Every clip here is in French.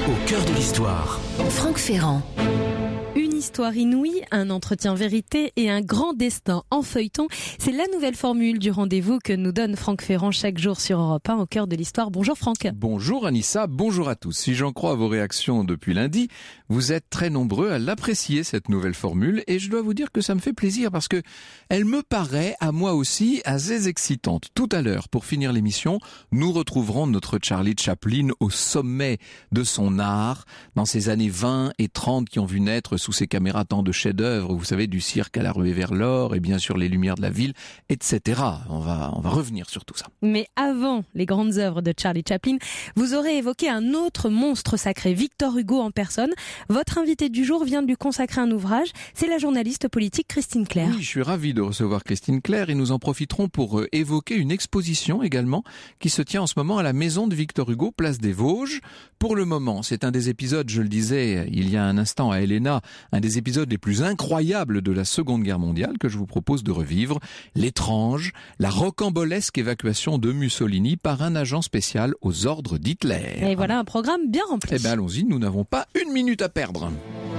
Au cœur de l'histoire. Franck Ferrand. Une histoire inouïe, un entretien vérité et un grand destin en feuilleton. C'est la nouvelle formule du rendez-vous que nous donne Franck Ferrand chaque jour sur Europe 1 au cœur de l'histoire. Bonjour Franck. Bonjour Anissa, bonjour à tous. Si j'en crois à vos réactions depuis lundi, vous êtes très nombreux à l'apprécier cette nouvelle formule et je dois vous dire que ça me fait plaisir parce que elle me paraît à moi aussi assez excitante. Tout à l'heure, pour finir l'émission, nous retrouverons notre Charlie Chaplin au sommet de son art dans ces années 20 et 30 qui ont vu naître sous ses caméras tant de chefs-d'œuvre, vous savez, du cirque à la ruée vers l'or et bien sûr les lumières de la ville, etc. On va revenir sur tout ça. Mais avant les grandes œuvres de Charlie Chaplin, vous aurez évoqué un autre monstre sacré, Victor Hugo en personne. Votre invité du jour vient de lui consacrer un ouvrage, c'est la journaliste politique Christine Clair. Oui, je suis ravi de recevoir Christine Clair et nous en profiterons pour évoquer une exposition également qui se tient en ce moment à la maison de Victor Hugo, place des Vosges. Pour le moment, c'est un des épisodes, je le disais il y a un instant à Helena, un des épisodes les plus incroyables de la Seconde Guerre mondiale que je vous propose de revivre, l'étrange, la rocambolesque évacuation de Mussolini par un agent spécial aux ordres d'Hitler. Et voilà un programme bien rempli. Eh bien allons-y, nous n'avons pas une minute à perdre.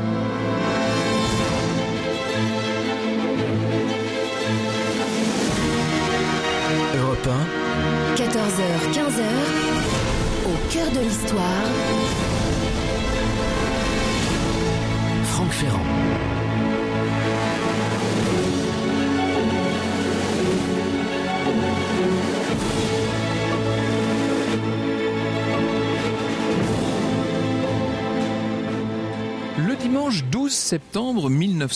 Europe 1, 14h, 15h, au cœur de l'histoire. Franck Ferrand. Le dimanche 12 septembre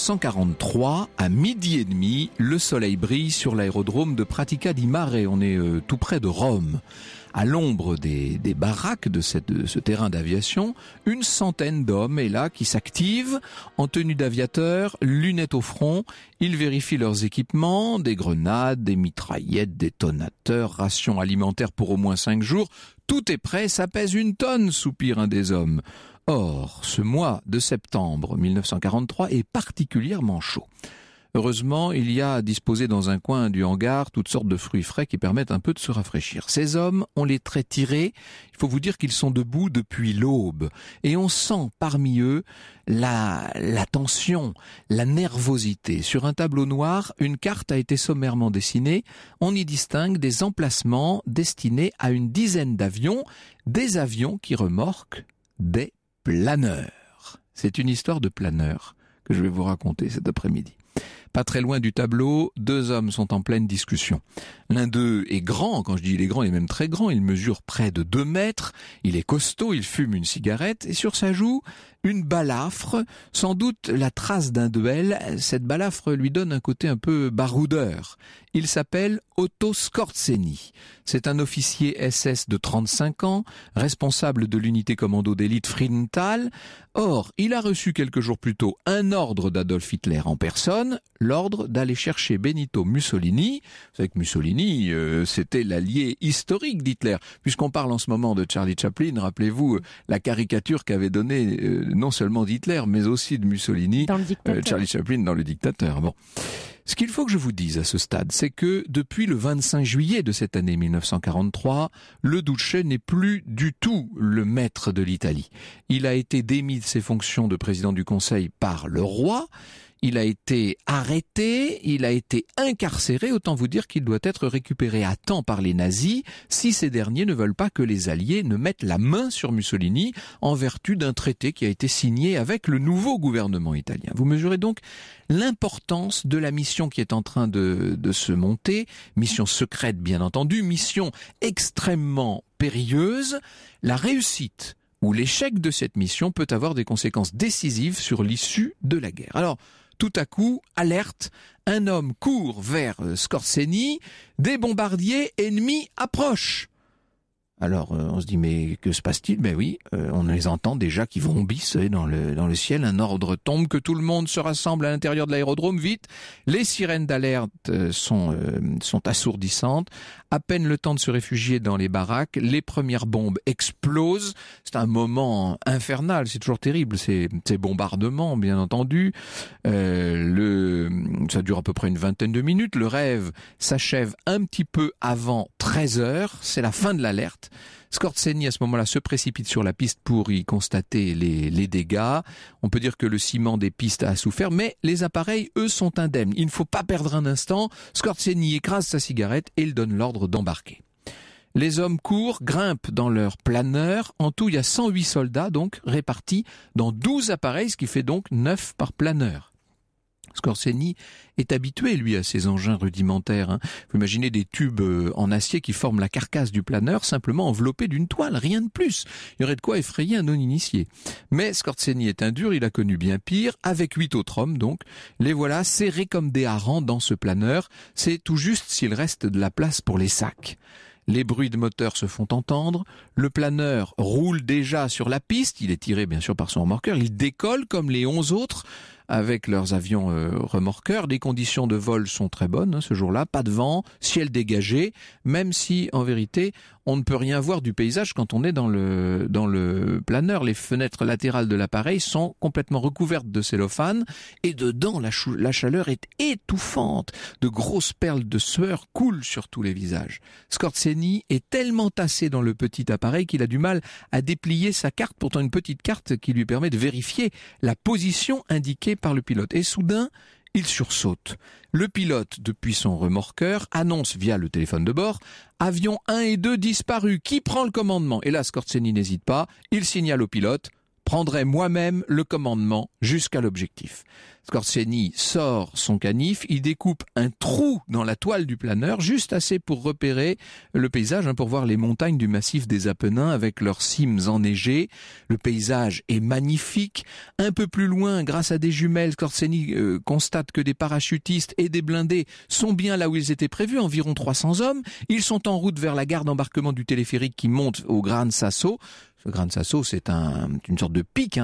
1943, à midi et demi, le soleil brille sur l'aérodrome de Pratica di Mare. On est tout près de Rome. À l'ombre des baraques de ce terrain d'aviation, une centaine d'hommes est là qui s'activent en tenue d'aviateur, lunettes au front. Ils vérifient leurs équipements, des grenades, des mitraillettes, détonateurs, rations alimentaires pour au moins 5 jours. Tout est prêt, ça pèse 1 tonne, soupire un des hommes. Or, ce mois de septembre 1943 est particulièrement chaud. Heureusement, il y a à disposer dans un coin du hangar toutes sortes de fruits frais qui permettent un peu de se rafraîchir. Ces hommes ont les traits tirés, il faut vous dire qu'ils sont debout depuis l'aube. Et on sent parmi eux la tension, la nervosité. Sur un tableau noir, une carte a été sommairement dessinée. On y distingue des emplacements destinés à une dizaine d'avions, des avions qui remorquent des planeurs. C'est une histoire de planeurs que je vais vous raconter cet après-midi. Pas très loin du tableau, 2 hommes sont en pleine discussion. L'un d'eux est grand, quand je dis il est grand, il est même très grand, il mesure près de 2 mètres, il est costaud, il fume une cigarette, et sur sa joue, une balafre, sans doute la trace d'un duel. Cette balafre lui donne un côté un peu baroudeur. Il s'appelle Otto Skorzeny. C'est un officier SS de 35 ans, responsable de l'unité commando d'élite Friedenthal. Or, il a reçu quelques jours plus tôt un ordre d'Adolf Hitler en personne, l'ordre d'aller chercher Benito Mussolini. Vous savez que Mussolini, c'était l'allié historique d'Hitler. Puisqu'on parle en ce moment de Charlie Chaplin, rappelez-vous la caricature qu'avait donnée non seulement d'Hitler, mais aussi de Mussolini, Dans le Dictateur. Charlie Chaplin dans Le Dictateur. Bon. Ce qu'il faut que je vous dise à ce stade, c'est que depuis le 25 juillet de cette année 1943, le Duce n'est plus du tout le maître de l'Italie. Il a été démis de ses fonctions de président du Conseil par le roi. Il a été arrêté, il a été incarcéré, autant vous dire qu'il doit être récupéré à temps par les nazis si ces derniers ne veulent pas que les Alliés ne mettent la main sur Mussolini en vertu d'un traité qui a été signé avec le nouveau gouvernement italien. Vous mesurez donc l'importance de la mission qui est en train de se monter, mission secrète bien entendu, mission extrêmement périlleuse. La réussite ou l'échec de cette mission peut avoir des conséquences décisives sur l'issue de la guerre. Alors, tout à coup, alerte, un homme court vers Skorzeny, des bombardiers ennemis approchent. Alors on se dit mais que se passe-t-il? Ben oui, on les entend déjà qui vrombissent dans le ciel, un ordre tombe, que tout le monde se rassemble à l'intérieur de l'aérodrome, vite. Les sirènes d'alerte sont assourdissantes. À peine le temps de se réfugier dans les baraques, les premières bombes explosent. C'est un moment infernal, c'est toujours terrible, ces bombardements, bien entendu. Ça dure à peu près une vingtaine de minutes. Le rêve s'achève un petit peu avant 13h, c'est la fin de l'alerte. Scorzeni, à ce moment-là, se précipite sur la piste pour y constater les dégâts. On peut dire que le ciment des pistes a souffert, mais les appareils, eux, sont indemnes. Il ne faut pas perdre un instant. Scorzeni écrase sa cigarette et il donne l'ordre d'embarquer. Les hommes courent, grimpent dans leur planeur. En tout, il y a 108 soldats, donc, répartis dans 12 appareils, ce qui fait donc 9 par planeur. Scorzeni est habitué, lui, à ces engins rudimentaires. Vous imaginez des tubes en acier qui forment la carcasse du planeur, simplement enveloppés d'une toile, rien de plus. Il y aurait de quoi effrayer un non-initié. Mais Scorzeni est un dur, il a connu bien pire, avec 8 autres hommes donc. Les voilà serrés comme des harengs dans ce planeur. C'est tout juste s'il reste de la place pour les sacs. Les bruits de moteur se font entendre, le planeur roule déjà sur la piste, il est tiré bien sûr par son remorqueur, il décolle comme les 11 autres avec leurs avions remorqueurs. Les conditions de vol sont très bonnes ce jour-là, pas de vent, ciel dégagé, même si en vérité on ne peut rien voir du paysage quand on est dans le planeur. Les fenêtres latérales de l'appareil sont complètement recouvertes de cellophane et dedans la chaleur est étouffante. De grosses perles de sueur coulent sur tous les visages. Scorzeni est tellement tassé dans le petit appareil qu'il a du mal à déplier sa carte, pourtant une petite carte qui lui permet de vérifier la position indiquée par le pilote. Et soudain, il sursaute. Le pilote, depuis son remorqueur, annonce via le téléphone de bord « Avions 1 et 2 disparus, qui prend le commandement ?» Et là, Scorzeni n'hésite pas, il signale au pilote « Prendrai moi-même le commandement jusqu'à l'objectif ». Scorzeni sort son canif, il découpe un trou dans la toile du planeur, juste assez pour repérer le paysage, pour voir les montagnes du massif des Apennins avec leurs cimes enneigées. Le paysage est magnifique. Un peu plus loin, grâce à des jumelles, Scorzeni constate que des parachutistes et des blindés sont bien là où ils étaient prévus, environ 300 hommes. Ils sont en route vers la gare d'embarquement du téléphérique qui monte au Gran Sasso. Ce Gran Sasso, c'est une sorte de pic,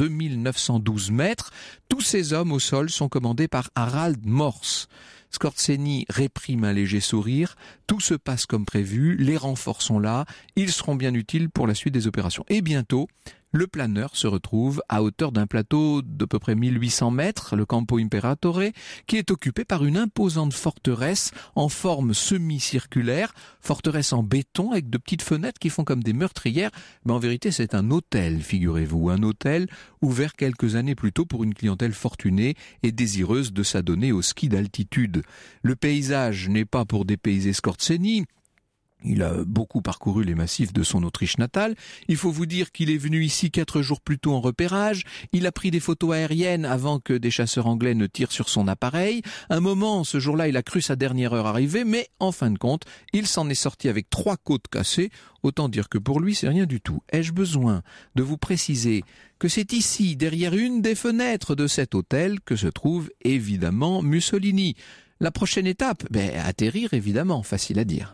2912 mètres. Tous ces hommes au sol sont commandés par Harald Morse. Scorzeni réprime un léger sourire. Tout se passe comme prévu. Les renforts sont là. Ils seront bien utiles pour la suite des opérations. Et bientôt, le planeur se retrouve à hauteur d'un plateau d'à peu près 1800 mètres, le Campo Imperatore, qui est occupé par une imposante forteresse en forme semi-circulaire, forteresse en béton avec de petites fenêtres qui font comme des meurtrières. Mais en vérité, c'est un hôtel, figurez-vous, un hôtel ouvert quelques années plus tôt pour une clientèle fortunée et désireuse de s'adonner au ski d'altitude. Le paysage n'est pas pour dépayser Scorzeni. Il a beaucoup parcouru les massifs de son Autriche natale. Il faut vous dire qu'il est venu ici 4 jours plus tôt en repérage. Il a pris des photos aériennes avant que des chasseurs anglais ne tirent sur son appareil. Un moment, ce jour-là, il a cru sa dernière heure arriver, mais en fin de compte, il s'en est sorti avec 3 côtes cassées. Autant dire que pour lui, c'est rien du tout. Ai-je besoin de vous préciser que c'est ici, derrière une des fenêtres de cet hôtel, que se trouve évidemment Mussolini. La prochaine étape, atterrir évidemment, facile à dire.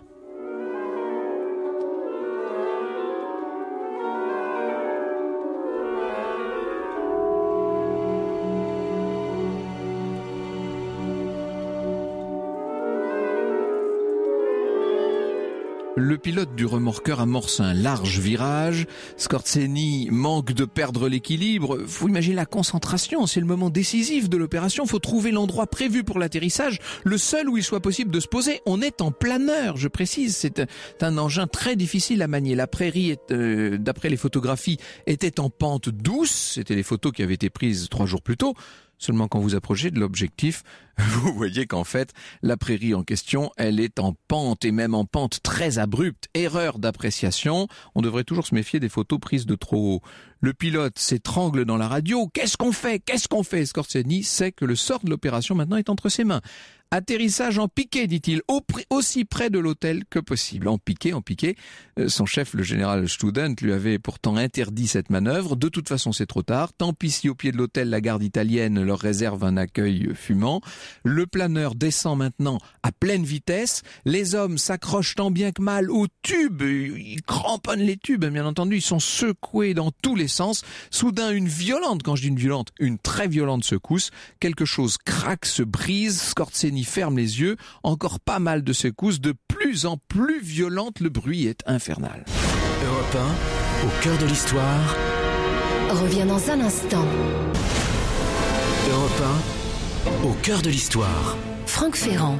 Le pilote du remorqueur amorce un large virage. Scorzeni manque de perdre l'équilibre. Faut imaginer la concentration, c'est le moment décisif de l'opération. Faut trouver l'endroit prévu pour l'atterrissage, le seul où il soit possible de se poser. On est en planeur, je précise. C'est un engin très difficile à manier. La prairie, d'après les photographies, était en pente douce. C'était les photos qui avaient été prises 3 jours plus tôt. Seulement quand vous approchez de l'objectif, vous voyez qu'en fait, la prairie en question, elle est en pente et même en pente très abrupte. Erreur d'appréciation. On devrait toujours se méfier des photos prises de trop haut. Le pilote s'étrangle dans la radio. Qu'est-ce qu'on fait? Qu'est-ce qu'on fait? Scorzeni sait que le sort de l'opération maintenant est entre ses mains. Atterrissage en piqué, dit-il, aussi près de l'hôtel que possible. En piqué. Son chef, le général Student, lui avait pourtant interdit cette manœuvre. De toute façon, c'est trop tard. Tant pis si au pied de l'hôtel, la garde italienne leur réserve un accueil fumant. Le planeur descend maintenant à pleine vitesse. Les hommes s'accrochent tant bien que mal aux tubes. Ils cramponnent les tubes, bien entendu. Ils sont secoués dans tous les sens. Soudain, une très violente secousse. Quelque chose craque, se brise. Scorzeni ferme les yeux, encore pas mal de secousses, de plus en plus violentes, le bruit est infernal. Europe 1, au cœur de l'histoire. Revient dans un instant. Europe 1, au cœur de l'histoire. Franck Ferrand.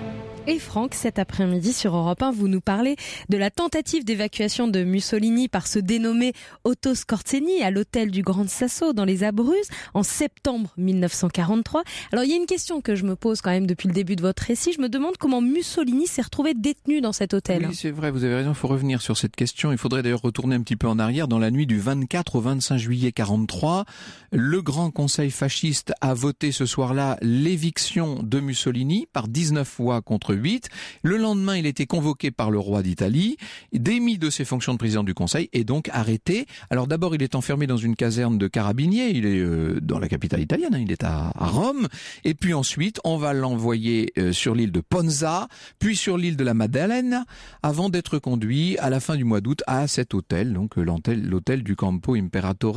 Et Franck, cet après-midi sur Europe 1, vous nous parlez de la tentative d'évacuation de Mussolini par ce dénommé Otto Skorzeny à l'hôtel du Grand Sasso dans les Abruzzes en septembre 1943. Alors il y a une question que je me pose quand même depuis le début de votre récit. Je me demande comment Mussolini s'est retrouvé détenu dans cet hôtel. Oui, c'est vrai, vous avez raison, il faut revenir sur cette question. Il faudrait d'ailleurs retourner un petit peu en arrière. Dans la nuit du 24 au 25 juillet 43, le Grand Conseil fasciste a voté ce soir-là l'éviction de Mussolini par 19 voix contre 8. Le lendemain, il était convoqué par le roi d'Italie, démis de ses fonctions de président du Conseil et donc arrêté. Alors d'abord, il est enfermé dans une caserne de carabiniers, il est dans la capitale italienne, il est à Rome. Et puis ensuite, on va l'envoyer sur l'île de Ponza, puis sur l'île de la Maddalena, avant d'être conduit à la fin du mois d'août à cet hôtel, donc l'hôtel du Campo Imperatore.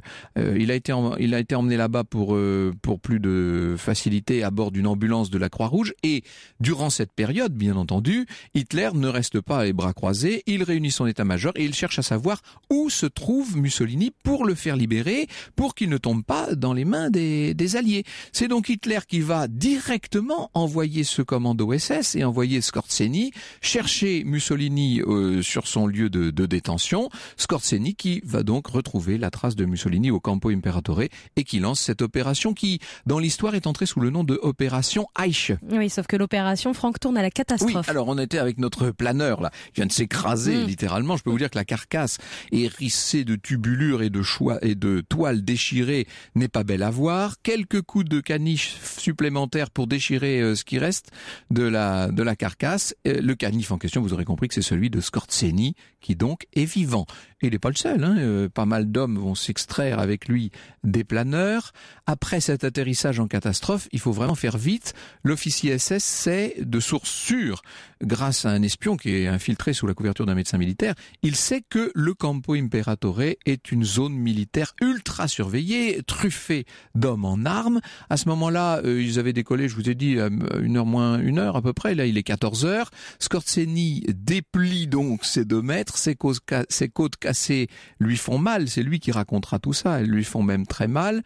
Il a été emmené là-bas pour plus de facilité à bord d'une ambulance de la Croix-Rouge. Et durant cette période, bien entendu, Hitler ne reste pas les bras croisés, il réunit son état-major et il cherche à savoir où se trouve Mussolini pour le faire libérer, pour qu'il ne tombe pas dans les mains des Alliés. C'est donc Hitler qui va directement envoyer ce commando SS et envoyer Skorzeny chercher Mussolini sur son lieu de détention. Skorzeny qui va donc retrouver la trace de Mussolini au Campo Imperatore et qui lance cette opération qui, dans l'histoire, est entrée sous le nom de Opération Eiche. Oui, sauf que l'opération, Franck, tourne à la catastrophe. Oui, alors on était avec notre planeur là, il vient de s'écraser littéralement. Je peux vous dire que la carcasse hérissée de tubulures et de toiles déchirées n'est pas belle à voir. Quelques coups de caniche supplémentaires pour déchirer ce qui reste de la carcasse. Le canif en question, vous aurez compris que c'est celui de Skorzeny qui donc est vivant. Et il n'est pas le seul, pas mal d'hommes vont s'extraire avec lui des planeurs. Après cet atterrissage en catastrophe, il faut vraiment faire vite. L'officier SS sait de source sûre, grâce à un espion qui est infiltré sous la couverture d'un médecin militaire, il sait que le Campo Imperatore est une zone militaire ultra surveillée, truffée d'hommes en armes. À ce moment-là, ils avaient décollé, je vous ai dit, 1 heure moins 1 heure à peu près. Là, il est 14 heures. Skorzeny déplie donc ses 2 mètres, ses côtes cassées lui font mal. C'est lui qui racontera tout ça. Elles lui font même très mal.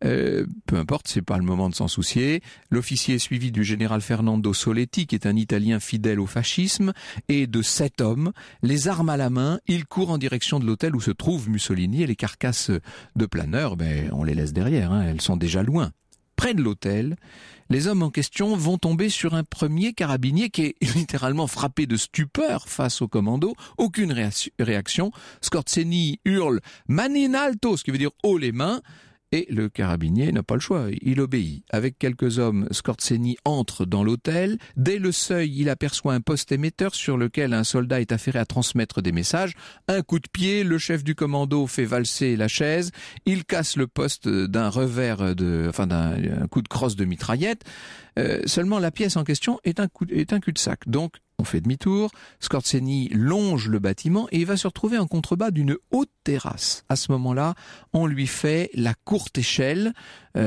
Peu importe, c'est pas le moment de s'en soucier. L'officier est suivi du général Fernando Soletti, qui est un Italien fidèle au fascisme, et de 7 hommes. Les armes à la main, ils courent en direction de l'hôtel où se trouve Mussolini, et les carcasses de planeurs, on les laisse derrière, elles sont déjà loin. Près de l'hôtel, les hommes en question vont tomber sur un premier carabinier qui est littéralement frappé de stupeur face au commando. Aucune réaction. Skorzeny hurle « Mani in alto », ce qui veut dire « haut les mains ». Et le carabinier n'a pas le choix, il obéit. Avec quelques hommes, Skorzeny entre dans l'hôtel. Dès le seuil, il aperçoit un poste émetteur sur lequel un soldat est affairé à transmettre des messages. Un coup de pied, le chef du commando fait valser la chaise. Il casse le poste d'un revers d'un coup de crosse de mitraillette. Seulement la pièce en question est un cul-de-sac. Donc, on fait demi-tour, Skorzeny longe le bâtiment et il va se retrouver en contrebas d'une haute terrasse. À ce moment-là, on lui fait la courte échelle. On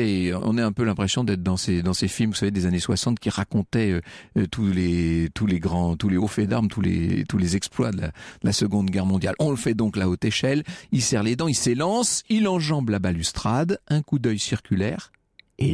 a un peu l'impression d'être dans ces films, vous savez, des années 60 qui racontaient tous les hauts faits d'armes, tous les exploits de la Seconde Guerre mondiale. On le fait donc la haute échelle. Il serre les dents, il s'élance, il enjambe la balustrade, un coup d'œil circulaire et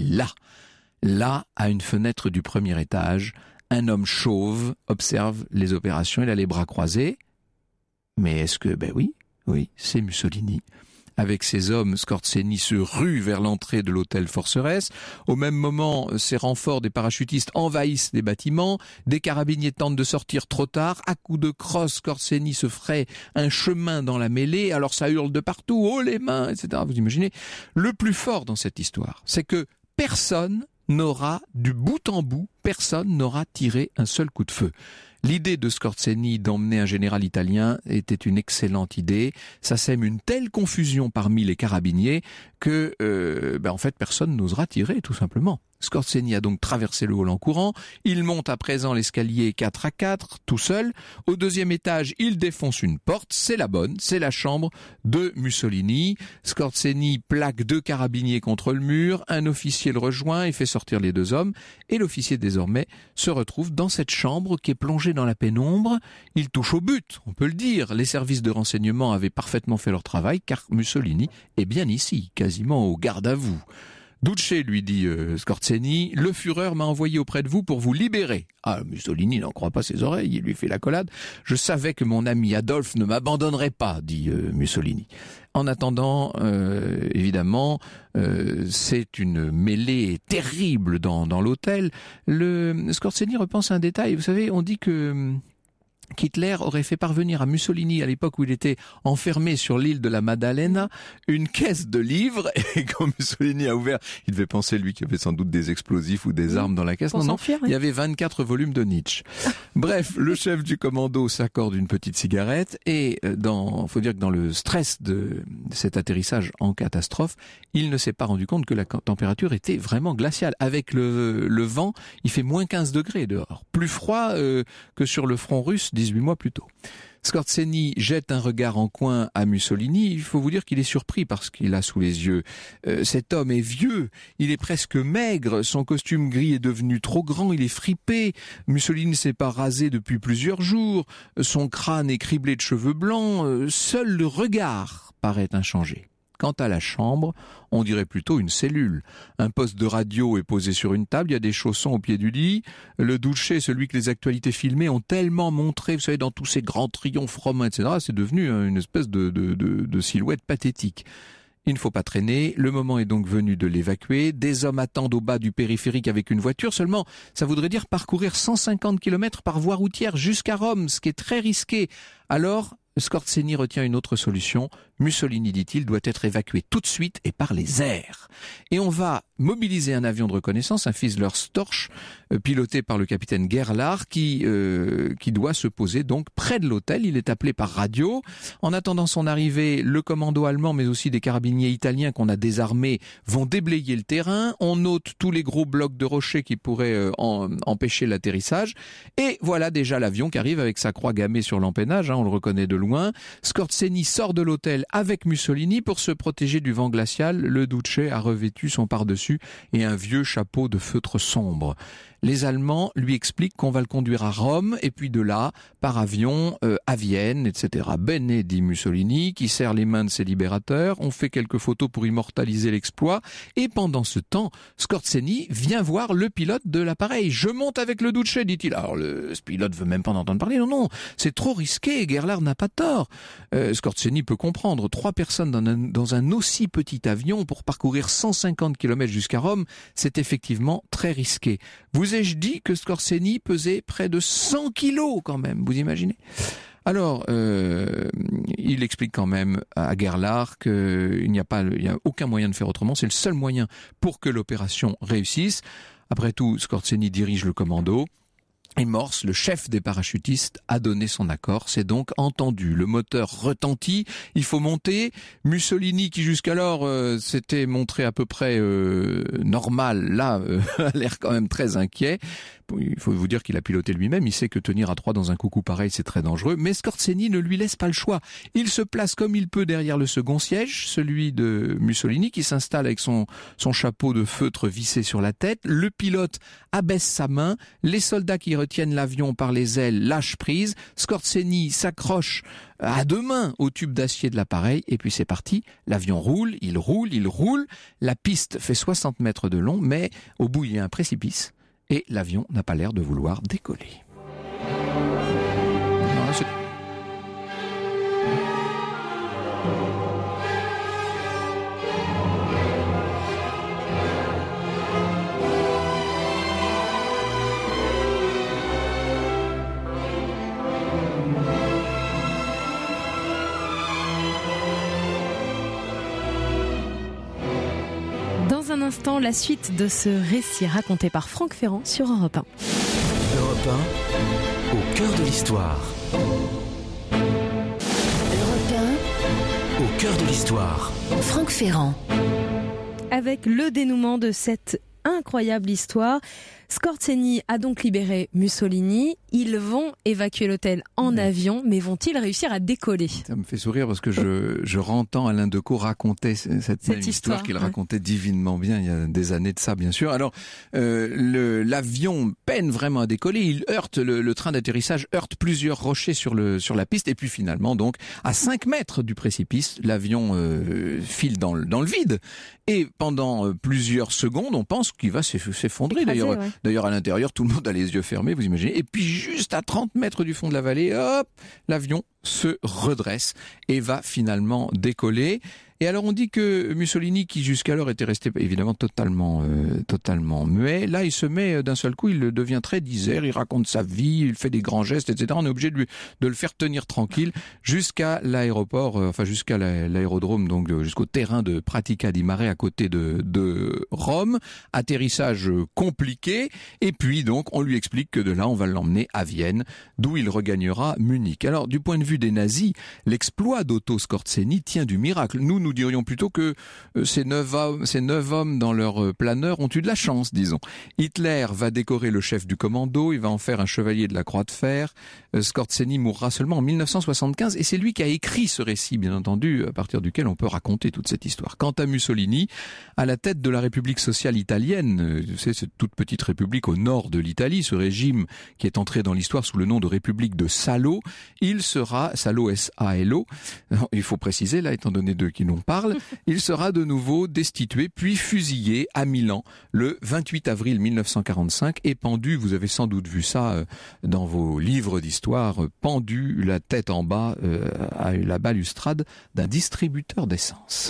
là, à une fenêtre du premier étage, un homme chauve observe les opérations, il a les bras croisés. Mais est-ce que, oui, c'est Mussolini. Avec ses hommes, Skorzeny se rue vers l'entrée de l'hôtel Forceresse. Au même moment, ses renforts des parachutistes envahissent des bâtiments. Des carabiniers tentent de sortir trop tard. À coups de crosse, Skorzeny se ferait un chemin dans la mêlée. Alors ça hurle de partout, oh les mains, etc. Vous imaginez. Le plus fort dans cette histoire, c'est que personne n'aura, du bout en bout, personne n'aura tiré un seul coup de feu. L'idée de Skorzeny d'emmener un général italien était une excellente idée. Ça sème une telle confusion parmi les carabiniers que, en fait, personne n'osera tirer, tout simplement. Skorzeny a donc traversé le hall en courant. Il monte à présent l'escalier 4 à 4, tout seul. Au 2e étage, il défonce une porte. C'est la bonne, c'est la chambre de Mussolini. Skorzeny plaque 2 carabiniers contre le mur. Un officier le rejoint et fait sortir les 2 hommes. Et l'officier, désormais, se retrouve dans cette chambre qui est plongée dans la pénombre. Il touche au but, on peut le dire. Les services de renseignement avaient parfaitement fait leur travail, car Mussolini est bien ici, quasiment au garde à vous. Duce, lui dit Scorzeni, le Führer m'a envoyé auprès de vous pour vous libérer. Ah, Mussolini n'en croit pas ses oreilles, il lui fait l'accolade. Je savais que mon ami Adolphe ne m'abandonnerait pas, dit Mussolini. En attendant, évidemment, c'est une mêlée terrible dans l'hôtel. Scorzeni repense à un détail. Vous savez, on dit qu'Hitler aurait fait parvenir à Mussolini, à l'époque où il était enfermé sur l'île de la Maddalena, une caisse de livres, et quand Mussolini a ouvert, il devait penser, lui, qu'il y avait sans doute des explosifs ou des armes dans la caisse. Non, il y avait 24 volumes de Nietzsche. Bref, le chef du commando s'accorde une petite cigarette, et faut dire que dans le stress de cet atterrissage en catastrophe, il ne s'est pas rendu compte que la température était vraiment glaciale. Avec le vent, il fait moins 15 degrés dehors. Plus froid que sur le front russe 18 mois plus tôt. Scorzeni jette un regard en coin à Mussolini. Il faut vous dire qu'il est surpris par ce qu'il a sous les yeux. Cet homme est vieux, il est presque maigre, son costume gris est devenu trop grand, il est fripé. Mussolini ne s'est pas rasé depuis plusieurs jours, son crâne est criblé de cheveux blancs, seul le regard paraît inchangé. Quant à la chambre, on dirait plutôt une cellule. Un poste de radio est posé sur une table, il y a des chaussons au pied du lit. Le Duce, celui que les actualités filmées ont tellement montré, vous savez, dans tous ces grands triomphes romains, etc., c'est devenu une espèce de silhouette pathétique. Il ne faut pas traîner, le moment est donc venu de l'évacuer. Des hommes attendent au bas du périphérique avec une voiture, seulement ça voudrait dire parcourir 150 km par voie routière jusqu'à Rome, ce qui est très risqué. Alors, Scorzeni retient une autre solution. Mussolini, dit-il, doit être évacué tout de suite et par les airs. Et on va mobiliser un avion de reconnaissance, un Fiedler Storch, piloté par le capitaine Gerlach, qui doit se poser donc près de l'hôtel. Il est appelé par radio. En attendant son arrivée, le commando allemand, mais aussi des carabiniers italiens qu'on a désarmés, vont déblayer le terrain. On ôte tous les gros blocs de rochers qui pourraient empêcher l'atterrissage. Et voilà déjà l'avion qui arrive avec sa croix gammée sur l'empennage, on le reconnaît de loin. Scorzeni sort de l'hôtel avec Mussolini pour se protéger du vent glacial. Le Duce a revêtu son pardessus et un vieux chapeau de feutre sombre. Les Allemands lui expliquent qu'on va le conduire à Rome et puis de là, par avion, à Vienne, etc. Bene, dit Mussolini, qui serre les mains de ses libérateurs. On fait quelques photos pour immortaliser l'exploit. Et pendant ce temps, Scorzeni vient voir le pilote de l'appareil. Je monte avec le Duce, dit-il. Alors ce pilote veut même pas en entendre parler. Non, c'est trop risqué. Gerlach n'a pas tort. Scorzeni peut comprendre. 3 personnes dans un aussi petit avion pour parcourir 150 km jusqu'à Rome, c'est effectivement très risqué. Vous ai-je dit que Scorzeni pesait près de 100 kilos quand même, vous imaginez ? Alors, il explique quand même à Gerlach qu'il n'y a aucun moyen de faire autrement, c'est le seul moyen pour que l'opération réussisse. Après tout, Scorzeni dirige le commando. Et Morse, le chef des parachutistes, a donné son accord. C'est donc entendu. Le moteur retentit. Il faut monter. Mussolini, qui jusqu'alors s'était montré à peu près normal, là, a l'air quand même très inquiet. Il faut vous dire qu'il a piloté lui-même. Il sait que tenir à 3 dans un coucou pareil, c'est très dangereux. Mais Scorzeni ne lui laisse pas le choix. Il se place comme il peut derrière le second siège, celui de Mussolini, qui s'installe avec son chapeau de feutre vissé sur la tête. Le pilote abaisse sa main. Les soldats qui retiennent l'avion par les ailes lâchent prise. Scorzeni s'accroche à 2 mains au tube d'acier de l'appareil. Et puis c'est parti. L'avion roule, il roule. La piste fait 60 mètres de long, mais au bout, il y a un précipice. Et l'avion n'a pas l'air de vouloir décoller. Non, là, Dans un instant, la suite de ce récit raconté par Franck Ferrand sur Europe 1. Europe 1, au cœur de l'histoire. Europe Au cœur de l'histoire. 1, Franck Ferrand. Avec le dénouement de cette incroyable histoire Scorzeni a donc libéré Mussolini. Ils vont évacuer l'hôtel en avion, mais vont-ils réussir à décoller ? Ça me fait sourire parce que je rentends Alain Decaux raconter cette même histoire qu'il racontait divinement bien il y a des années de ça, bien sûr. Alors, l'avion peine vraiment à décoller. Il heurte, le train d'atterrissage heurte plusieurs rochers sur la piste. Et puis finalement, donc, à 5 mètres du précipice, l'avion file dans le vide. Et pendant plusieurs secondes, on pense qu'il va s'effondrer. D'ailleurs, à l'intérieur, tout le monde a les yeux fermés, vous imaginez. Et puis, juste à 30 mètres du fond de la vallée, hop, l'avion se redresse et va finalement décoller. Et alors on dit que Mussolini, qui jusqu'alors était resté évidemment totalement muet, là il se met d'un seul coup, il devient très disert, il raconte sa vie, il fait des grands gestes, etc. On est obligé de le faire tenir tranquille jusqu'à l'aéroport, jusqu'à l'aérodrome, donc jusqu'au terrain de Pratica di Mare à côté de Rome. Atterrissage compliqué, et puis donc on lui explique que de là on va l'emmener à Vienne, d'où il regagnera Munich. Alors du point de vue des nazis, l'exploit d'Otto Scorzeni tient du miracle. Nous dirions plutôt que ces 9 hommes dans leur planeur ont eu de la chance, disons. Hitler va décorer le chef du commando, il va en faire un chevalier de la Croix de Fer. Scorzeni mourra seulement en 1975 et c'est lui qui a écrit ce récit, bien entendu, à partir duquel on peut raconter toute cette histoire. Quant à Mussolini, à la tête de la République sociale italienne, c'est cette toute petite république au nord de l'Italie, ce régime qui est entré dans l'histoire sous le nom de République de Salo, il sera, Salo S-A-L-O, il faut préciser là, étant donné de qui l'on parle, il sera de nouveau destitué puis fusillé à Milan le 28 avril 1945 et pendu, vous avez sans doute vu ça dans vos livres d'histoire, pendu la tête en bas à la balustrade d'un distributeur d'essence.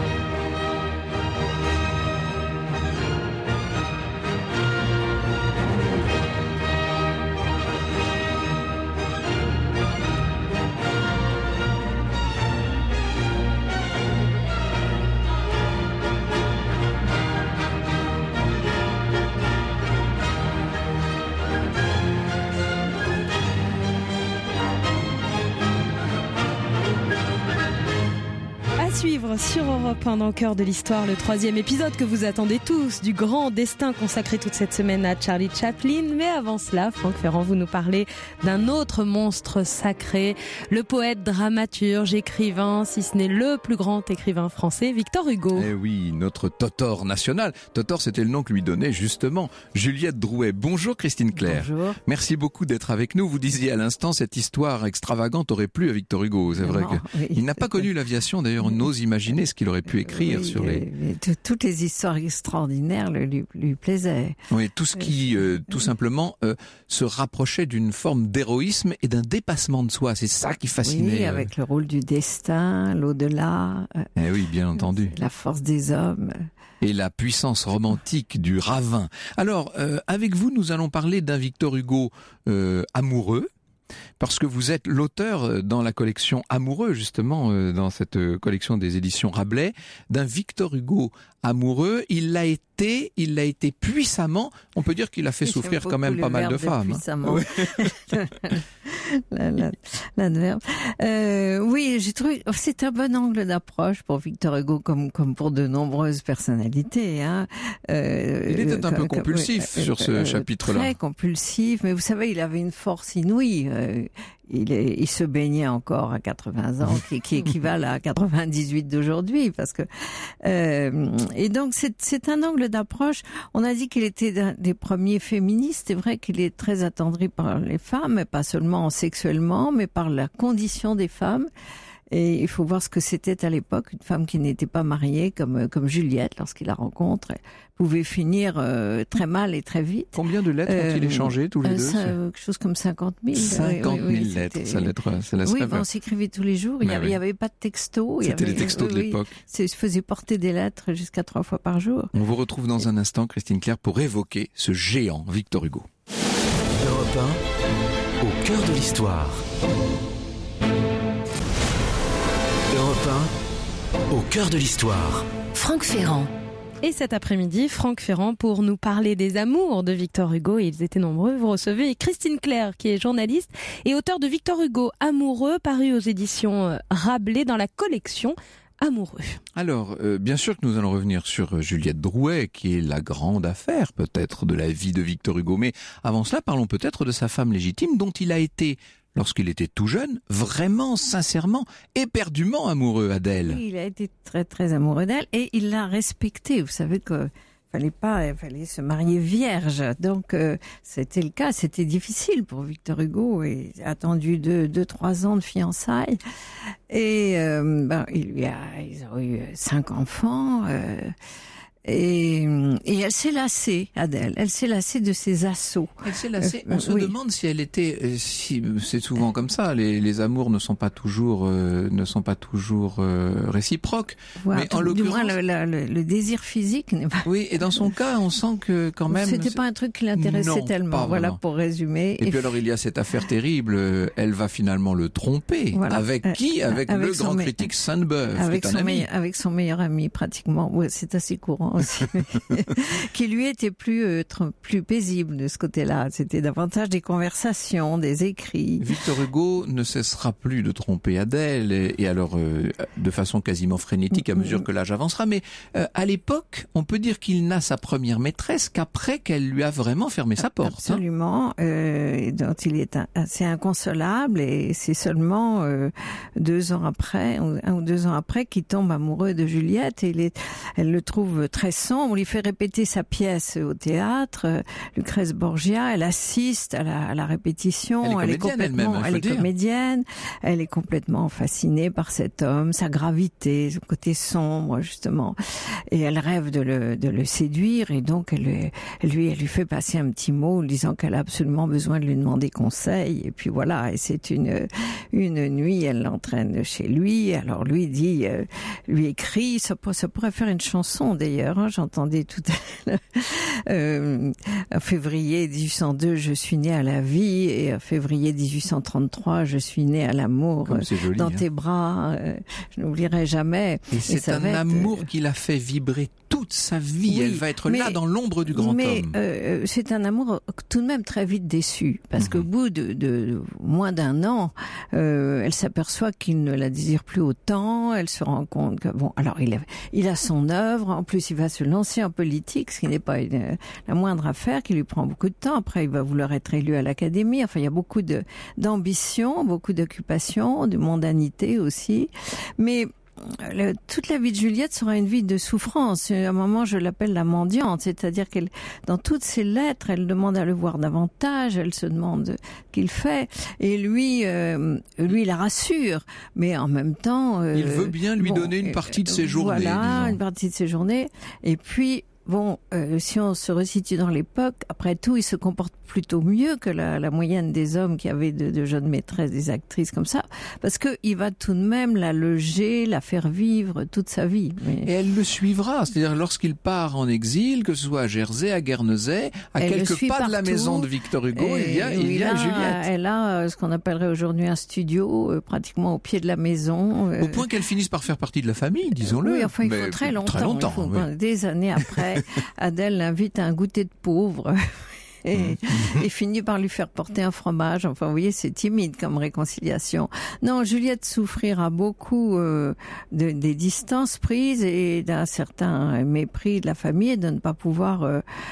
Suivre sur Europe 1 au cœur de l'histoire, le 3e épisode que vous attendez tous, du grand destin consacré toute cette semaine à Charlie Chaplin. Mais avant cela, Franck Ferrand, vous nous parlez d'un autre monstre sacré, le poète, dramaturge, écrivain, si ce n'est le plus grand écrivain français, Victor Hugo. Eh oui, notre Totor national. Totor, c'était le nom que lui donnait justement Juliette Drouet. Bonjour Christine Claire. Bonjour. Merci beaucoup d'être avec nous. Vous disiez à l'instant, cette histoire extravagante aurait plu à Victor Hugo. C'est vrai qu'il n'a pas connu l'aviation, d'ailleurs, on ose imaginer ce qu'il aurait pu écrire sur les... Toutes les histoires extraordinaires lui plaisaient. Oui, tout ce qui, tout simplement, se rapprochait d'une forme d'héroïsme et d'un dépassement de soi. C'est ça qui fascinait. Oui, avec le rôle du destin, l'au-delà. Eh oui, bien entendu. La force des hommes. Et la puissance romantique du ravin. Alors, avec vous, nous allons parler d'un Victor Hugo amoureux. Parce que vous êtes l'auteur dans la collection Amoureux, justement, dans cette collection des éditions Rabelais, d'un Victor Hugo amoureux. Il l'a été puissamment. On peut dire qu'il a fait souffrir quand même pas mal de femmes. Puissamment. Oui. L'adverbe. Oui, j'ai trouvé, c'est un bon angle d'approche pour Victor Hugo, comme pour de nombreuses personnalités. Hein. Il était un peu compulsif sur ce chapitre-là. Très compulsif, mais vous savez, il avait une force inouïe. Il se baignait encore à 80 ans, qui équivalent à 98 d'aujourd'hui, parce que et donc c'est un angle d'approche. On a dit qu'il était des premiers féministes. C'est vrai qu'il est très attendri par les femmes, mais pas seulement sexuellement, mais par la condition des femmes. Et il faut voir ce que c'était à l'époque, une femme qui n'était pas mariée, comme Juliette, lorsqu'il la rencontre, pouvait finir très mal et très vite. Combien de lettres ont-ils échangé tous les deux? Quelque chose comme 50 000. 50 000 lettres, ça laisse rêver. On s'écrivait tous les jours, il n'y avait pas de texto. C'était les textos de l'époque. Il se faisait porter des lettres jusqu'à 3 fois par jour. On vous retrouve dans un instant, Christine Claire, pour évoquer ce géant Victor Hugo. Europe 1, au cœur de l'histoire. Europe 1, au cœur de l'histoire. Franck Ferrand. Et cet après-midi, Franck Ferrand pour nous parler des amours de Victor Hugo, et ils étaient nombreux. Vous recevez Christine Claire, qui est journaliste et auteure de Victor Hugo amoureux, paru aux éditions Rabelais dans la collection amoureux. Alors, bien sûr que nous allons revenir sur Juliette Drouet, qui est la grande affaire peut-être de la vie de Victor Hugo. Mais avant cela, parlons peut-être de sa femme légitime, dont il a été, lorsqu'il était tout jeune, vraiment, sincèrement, éperdument amoureux, Adèle. Oui, il a été très très amoureux d'elle et il l'a respectée. Vous savez que il fallait se marier vierge. Donc c'était le cas, c'était difficile pour Victor Hugo. Il a attendu 2-3 ans de fiançailles et ils ont eu 5 enfants. Et elle s'est lassée, Adèle. Elle s'est lassée de ses assauts. Elle s'est lassée. On se demande si elle était, c'est souvent comme ça. Les amours ne sont pas toujours réciproques. Voilà, mais en l'occurrence, du moins le désir physique n'est pas. Oui, et dans son cas, on sent que quand même. C'était pas un truc qui l'intéressait tellement. Voilà pour résumer. Et puis alors il y a cette affaire terrible. Elle va finalement le tromper. Voilà. Avec qui? Avec le grand critique Sainte-Beuve. Avec son meilleur ami pratiquement. Ouais, c'est assez courant. Aussi, qui lui était plus paisible de ce côté-là. C'était davantage des conversations, des écrits. Victor Hugo ne cessera plus de tromper Adèle, et alors de façon quasiment frénétique à mesure que l'âge avancera. Mais à l'époque, on peut dire qu'il n'a sa première maîtresse qu'après qu'elle lui a vraiment fermé sa porte. Absolument. Dont il est assez inconsolable, et c'est seulement 2 ans après, 1 ou 2 ans après, qu'il tombe amoureux de Juliette. Et elle le trouve très sombre. On lui fait répéter sa pièce au théâtre, Lucrèce Borgia. Elle assiste à la répétition. Elle est comédienne. Elle est complètement fascinée par cet homme, sa gravité, son côté sombre, justement. Et elle rêve de le séduire. Et donc, elle lui fait passer un petit mot, disant qu'elle a absolument besoin de lui demander conseil. Et puis voilà. Et c'est une nuit, elle l'entraîne chez lui. Alors lui dit, lui écrit, ça pourrait faire une chanson d'ailleurs. J'entendais tout à l'heure. En février 1802, je suis née à la vie, et en février 1833, je suis née à l'amour. Dans tes bras, je n'oublierai jamais. Et c'est un amour qui l'a fait vibrer toute sa vie. Oui, elle va être là dans l'ombre du grand homme. Mais c'est un amour tout de même très vite déçu, parce qu'au bout de moins d'1 an, elle s'aperçoit qu'il ne la désire plus autant. Elle se rend compte que alors il a son œuvre. En plus, il va se lancer en politique, ce qui n'est pas la moindre affaire, qui lui prend beaucoup de temps. Après, il va vouloir être élu à l'Académie. Enfin, il y a beaucoup d'ambition, beaucoup d'occupation, de mondanité aussi. Mais toute la vie de Juliette sera une vie de souffrance. À un moment, je l'appelle la mendiante, c'est-à-dire qu'elle, dans toutes ses lettres, elle demande à le voir davantage, elle se demande qu'il fait, et lui la rassure, mais en même temps, il veut bien lui donner une partie de ses journées. Voilà, une partie de ses journées, et puis. Si on se resitue dans l'époque, après tout, il se comporte plutôt mieux que la moyenne des hommes qui avaient de jeunes maîtresses, des actrices comme ça, parce que il va tout de même la loger, la faire vivre toute sa vie. Et elle le suivra, c'est-à-dire lorsqu'il part en exil, que ce soit à Jersey, à Guernesey, à quelques pas de la maison de Victor Hugo, il y a Juliette. Elle a ce qu'on appellerait aujourd'hui un studio, pratiquement au pied de la maison. Au point qu'elle finisse par faire partie de la famille, disons-le. Oui, enfin, il faut très longtemps. Des années après. Adèle l'invite à un goûter de pauvre. Et finit par lui faire porter un fromage. Enfin, vous voyez, c'est timide comme réconciliation. Non, Juliette souffrira beaucoup des distances prises et d'un certain mépris de la famille, et de ne pas pouvoir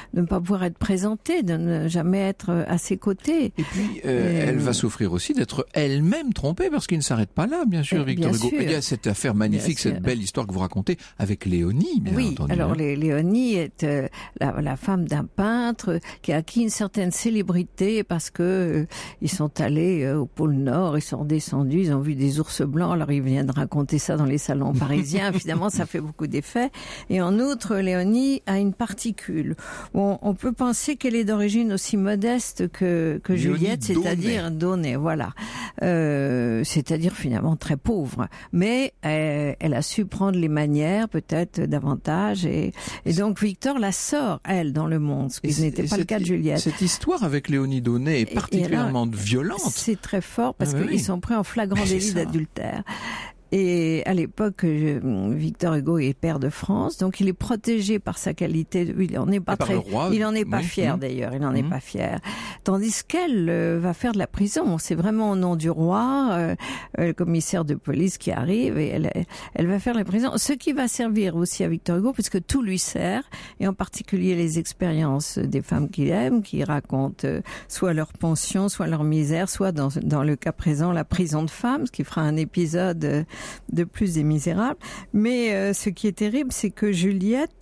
être présentée, de ne jamais être à ses côtés. Et puis, elle va souffrir aussi d'être elle-même trompée, parce qu'il ne s'arrête pas là, bien sûr, Victor Hugo. Il y a cette affaire magnifique, cette belle histoire que vous racontez avec Léonie, bien entendu. Oui, alors Léonie est la femme d'un peintre qui a acquis une certaine célébrité parce que ils sont allés au pôle Nord, ils sont redescendus, ils ont vu des ours blancs, alors ils viennent raconter ça dans les salons parisiens. Évidemment, ça fait beaucoup d'effet. Et en outre, Léonie a une particule. On peut penser qu'elle est d'origine aussi modeste que Juliette, c'est-à-dire donnée, voilà. C'est-à-dire finalement très pauvre. Mais elle a su prendre les manières, peut-être davantage, et donc Victor la sort, elle, dans le monde, ce qui n'était pas le cas de Juliette. Cette histoire avec Léonie Daunet est particulièrement violente. C'est très fort parce qu'ils sont pris en flagrant délit d'adultère. Et à l'époque, Victor Hugo est pair de France, donc il est protégé par sa qualité. Il en est pas par très, le roi, il en est pas oui. fier d'ailleurs. Il en est pas fier. Tandis qu'elle va faire de la prison. C'est vraiment au nom du roi, le commissaire de police qui arrive et elle va faire la prison. Ce qui va servir aussi à Victor Hugo, puisque tout lui sert, et en particulier les expériences des femmes qu'il aime, qui racontent soit leur pension, soit leur misère, soit dans le cas présent la prison de femmes, ce qui fera un épisode de plus des Misérables. Mais ce qui est terrible, c'est que Juliette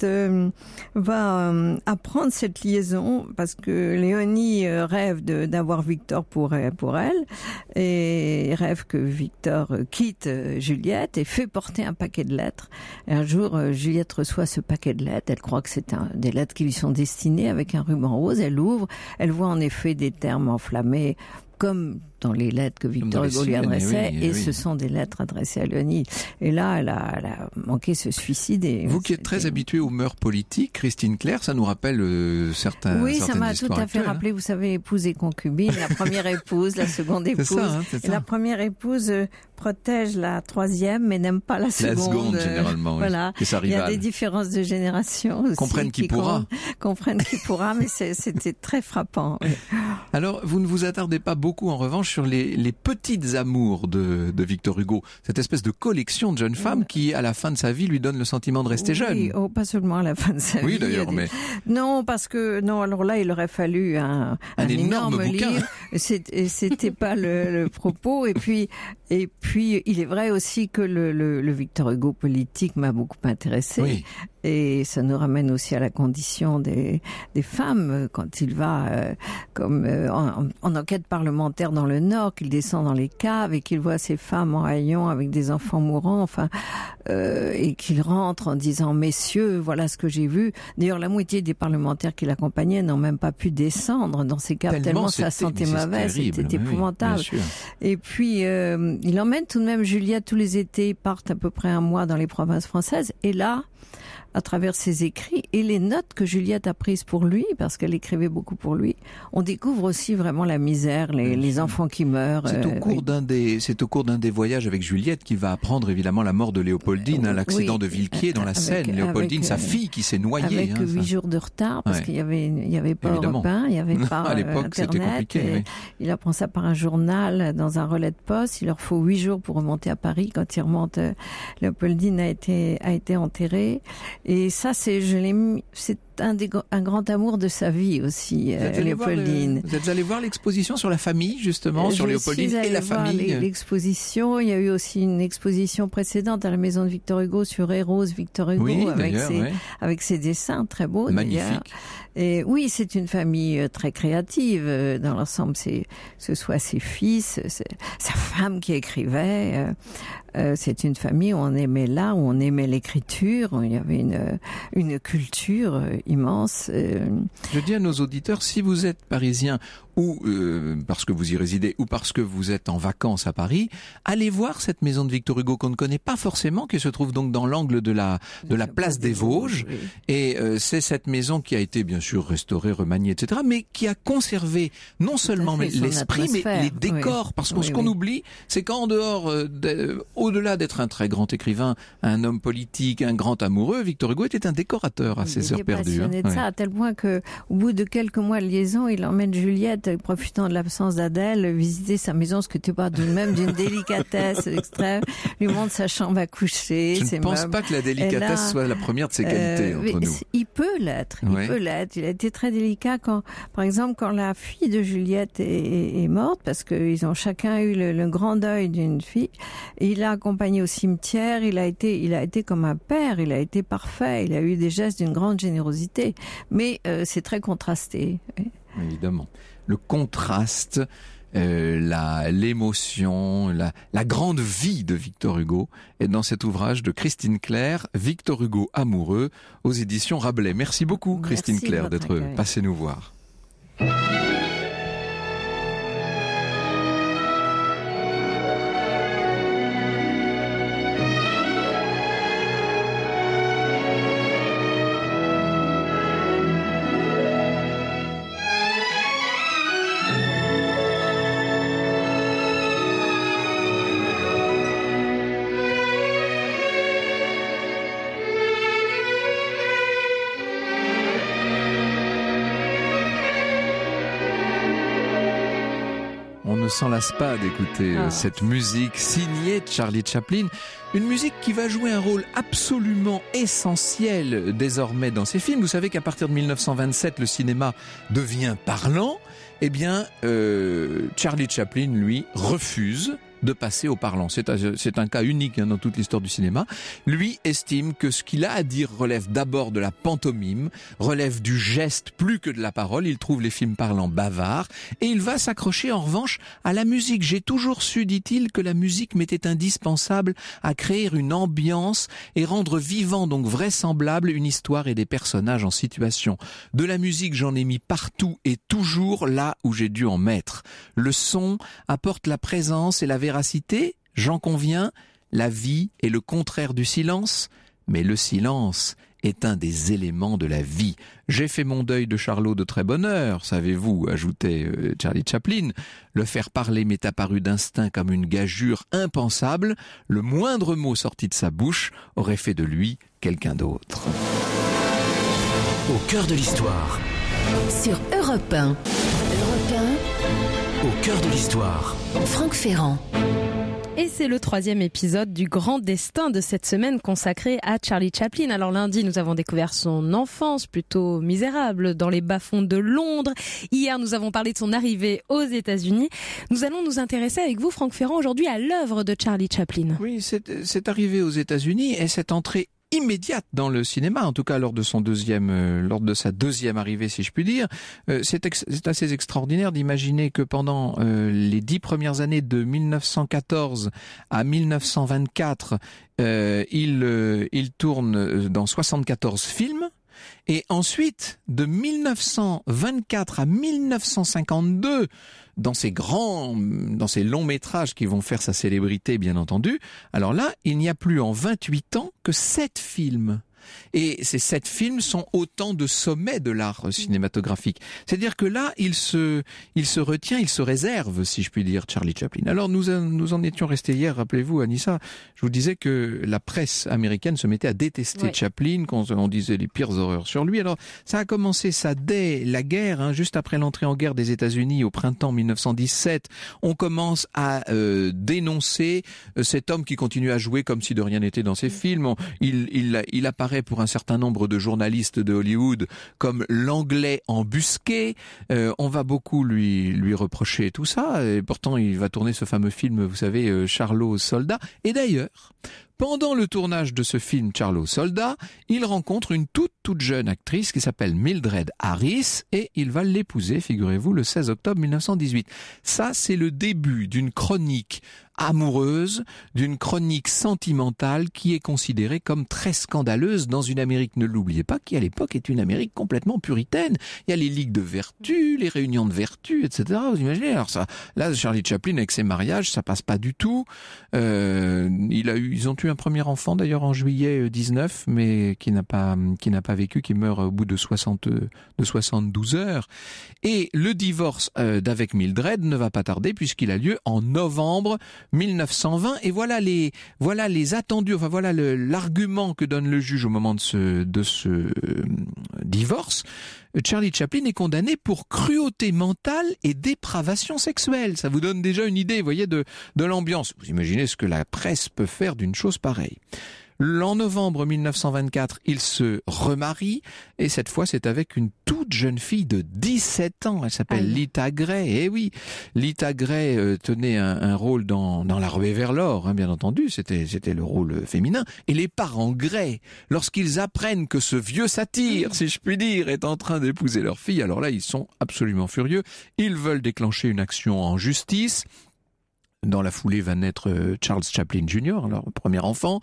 va apprendre cette liaison parce que Léonie rêve d'avoir Victor pour elle et rêve que Victor quitte Juliette et fait porter un paquet de lettres. Et un jour, Juliette reçoit ce paquet de lettres. Elle croit que c'est des lettres qui lui sont destinées avec un ruban rose. Elle ouvre, elle voit en effet des termes enflammés comme dans les lettres que Victor Hugo lui adressait, et ce sont des lettres adressées à Léonie. Et là, elle a manqué se suicider. Vous qui êtes très habituée aux mœurs politiques, Christine Clair, ça nous rappelle certaines Oui, ça m'a tout à fait rappelé, hein. vous savez, épouse et concubine, la première épouse, la seconde épouse. C'est ça, hein, c'est ça. Et la première épouse protège la troisième, mais n'aime pas la seconde. La seconde, généralement, oui. Voilà. Et sa rivale. Il y a des différences de génération aussi. Comprenne qui pourra. Comprenne qui pourra, mais c'était très frappant. Oui. Alors, vous ne vous attardez pas beaucoup, en revanche, sur les petites amours de Victor Hugo. Cette espèce de collection de jeunes femmes qui, à la fin de sa vie, lui donne le sentiment de rester jeune. Oh, pas seulement à la fin de sa vie. Oui, d'ailleurs, mais... Non, parce que, non, alors là, il aurait fallu un énorme bouquin. livre. C'était pas le propos. Et puis, il est vrai aussi que le Victor Hugo politique m'a beaucoup intéressé. Oui. Et ça nous ramène aussi à la condition des femmes quand il va en enquête parlementaire dans le Nord, qu'il descend dans les caves et qu'il voit ces femmes en haillons avec des enfants mourants, enfin, et qu'il rentre en disant messieurs, voilà ce que j'ai vu. D'ailleurs, la moitié des parlementaires qui l'accompagnaient n'ont même pas pu descendre dans ces caves tellement sa santé mauvaise, c'était épouvantable. Oui, et puis il emmène tout de même Juliette tous les étés, ils partent à peu près un mois dans les provinces françaises, et là, à travers ses écrits et les notes que Juliette a prises pour lui, parce qu'elle écrivait beaucoup pour lui, on découvre aussi vraiment la misère, les enfants qui meurent. C'est au cours d'un des voyages avec Juliette qu'il va apprendre évidemment la mort de Léopoldine, l'accident de Villequier dans la Seine. Léopoldine, sa fille qui s'est noyée. Avec 8 jours de retard, parce qu'il y avait pas Europe 1, il y avait pas à l'époque, c'était compliqué. Oui. Il apprend ça par un journal, dans un relais de poste. Il leur faut 8 jours pour remonter à Paris. Quand il remonte, Léopoldine a été enterrée. Et ça, c'est un grand amour de sa vie aussi, Léopoldine. Vous êtes allé voir l'exposition sur la famille, justement, sur Léopoldine et la famille. L'exposition, il y a eu aussi une exposition précédente à la maison de Victor Hugo sur Héros Victor Hugo, oui, avec ses dessins très beaux. Magnifique. Et oui, c'est une famille très créative. Dans l'ensemble, ce soit ses fils, sa femme qui écrivait. C'est une famille où on aimait l'art, où on aimait l'écriture. Il y avait une culture immense. Je dis à nos auditeurs, si vous êtes parisien ou parce que vous y résidez ou parce que vous êtes en vacances à Paris, allez voir cette maison de Victor Hugo qu'on ne connaît pas forcément, qui se trouve donc dans l'angle de la place des Vosges. Oui. Et c'est cette maison qui a été bien sûr restaurée, remaniée, etc., mais qui a conservé non seulement l'esprit, mais les décors. Parce que ce qu'on oublie, c'est qu'en dehors, au-delà d'être un très grand écrivain, un homme politique, un grand amoureux, Victor Hugo était un décorateur à ses heures perdues. Il était passionné de ça, à tel point que, au bout de quelques mois de liaison, il emmène Juliette, profitant de l'absence d'Adèle, visiter sa maison, ce qui n'était pas de même d'une délicatesse extrême, lui montre sa chambre à coucher. Je ne pense pas que la délicatesse soit la première de ses qualités entre nous. Il peut l'être, Il a été très délicat quand, par exemple, quand la fille de Juliette est morte, parce qu'ils ont chacun eu le grand deuil d'une fille, et il l'a accompagnée au cimetière, il a été comme un père, il a été parfait, il a eu des gestes d'une grande générosité, mais c'est très contrasté. Évidemment. Le contraste, l'émotion, la grande vie de Victor Hugo est dans cet ouvrage de Christine Clair, Victor Hugo amoureux, aux éditions Rabelais. Merci beaucoup, Christine Clair, d'être passée nous voir. ne s'en lasse pas d'écouter cette musique signée Charlie Chaplin. Une musique qui va jouer un rôle absolument essentiel désormais dans ses films. Vous savez qu'à partir de 1927, le cinéma devient parlant. Eh bien, Charlie Chaplin, lui, refuse de passer au parlant. C'est un cas unique dans toute l'histoire du cinéma. Lui estime que ce qu'il a à dire relève d'abord de la pantomime, relève du geste plus que de la parole. Il trouve les films parlants bavards et il va s'accrocher en revanche à la musique. J'ai toujours su, dit-il, que la musique m'était indispensable à créer une ambiance et rendre vivant, donc vraisemblable, une histoire et des personnages en situation. De la musique, j'en ai mis partout et toujours là où j'ai dû en mettre. Le son apporte la présence et la véracité, j'en conviens, la vie est le contraire du silence, mais le silence est un des éléments de la vie. J'ai fait mon deuil de Charlot de très bonne heure, savez-vous, ajoutait Charlie Chaplin. Le faire parler m'est apparu d'instinct comme une gageure impensable. Le moindre mot sorti de sa bouche aurait fait de lui quelqu'un d'autre. Au cœur de l'histoire. Sur Europe 1. Europe 1. Au cœur de l'histoire. Franck Ferrand. Et c'est le 3e épisode du Grand Destin de cette semaine consacré à Charlie Chaplin. Alors lundi, nous avons découvert son enfance plutôt misérable dans les bas-fonds de Londres. Hier, nous avons parlé de son arrivée aux États-Unis. Nous allons nous intéresser avec vous, Franck Ferrand, aujourd'hui à l'œuvre de Charlie Chaplin. Oui, cette arrivée aux États-Unis et cette entrée immédiate dans le cinéma, en tout cas lors de sa deuxième arrivée, si je puis dire. C'est assez extraordinaire d'imaginer que pendant les 10 premières années de 1914 à 1924, il tourne dans 74 films. Et ensuite, de 1924 à 1952, dans ces longs métrages qui vont faire sa célébrité, bien entendu, alors là, il n'y a plus en 28 ans que 7 films. Et ces 7 films sont autant de sommets de l'art cinématographique. C'est-à-dire que là, il se retient, il se réserve, si je puis dire, Charlie Chaplin. Alors nous en étions restés hier, rappelez-vous, Anissa, je vous disais que la presse américaine se mettait à détester Chaplin, qu'on disait les pires horreurs sur lui. Alors ça a commencé ça dès la guerre, juste après l'entrée en guerre des États-Unis au printemps 1917. On commence à dénoncer cet homme qui continue à jouer comme si de rien n'était dans ses films. Il apparaît pour un certain nombre de journalistes de Hollywood comme l'anglais embusqué. On va beaucoup lui reprocher tout ça. Et pourtant, il va tourner ce fameux film, vous savez, Charlot Soldat. Et d'ailleurs, pendant le tournage de ce film Charlot Soldat, il rencontre une toute jeune actrice qui s'appelle Mildred Harris et il va l'épouser, figurez-vous, le 16 octobre 1918. Ça, c'est le début d'une chronique amoureuse, d'une chronique sentimentale qui est considérée comme très scandaleuse dans une Amérique, ne l'oubliez pas, qui à l'époque est une Amérique complètement puritaine. Il y a les ligues de vertu, les réunions de vertu, etc. Vous imaginez? Alors ça, là, Charlie Chaplin avec ses mariages, ça passe pas du tout. Ils ont eu un premier enfant d'ailleurs en juillet 19, mais qui n'a pas vécu, qui meurt au bout de 72 heures. Et le divorce d'avec Mildred ne va pas tarder puisqu'il a lieu en novembre 1920. Et voilà les attendus, enfin voilà l'argument que donne le juge au moment de ce divorce. Charlie Chaplin est condamné pour cruauté mentale et dépravation sexuelle. Ça vous donne déjà une idée, vous voyez, de l'ambiance. Vous imaginez ce que la presse peut faire d'une chose pareille. En novembre 1924, il se remarie et cette fois c'est avec une toute jeune fille de 17 ans. Elle s'appelle Lita Grey. Et oui, Lita Grey tenait un rôle dans La Ruée vers l'or, bien entendu. C'était le rôle féminin. Et les parents Grey, lorsqu'ils apprennent que ce vieux satyre, si je puis dire, est en train d'épouser leur fille, alors là ils sont absolument furieux. Ils veulent déclencher une action en justice. Dans la foulée va naître Charles Chaplin Jr., leur premier enfant.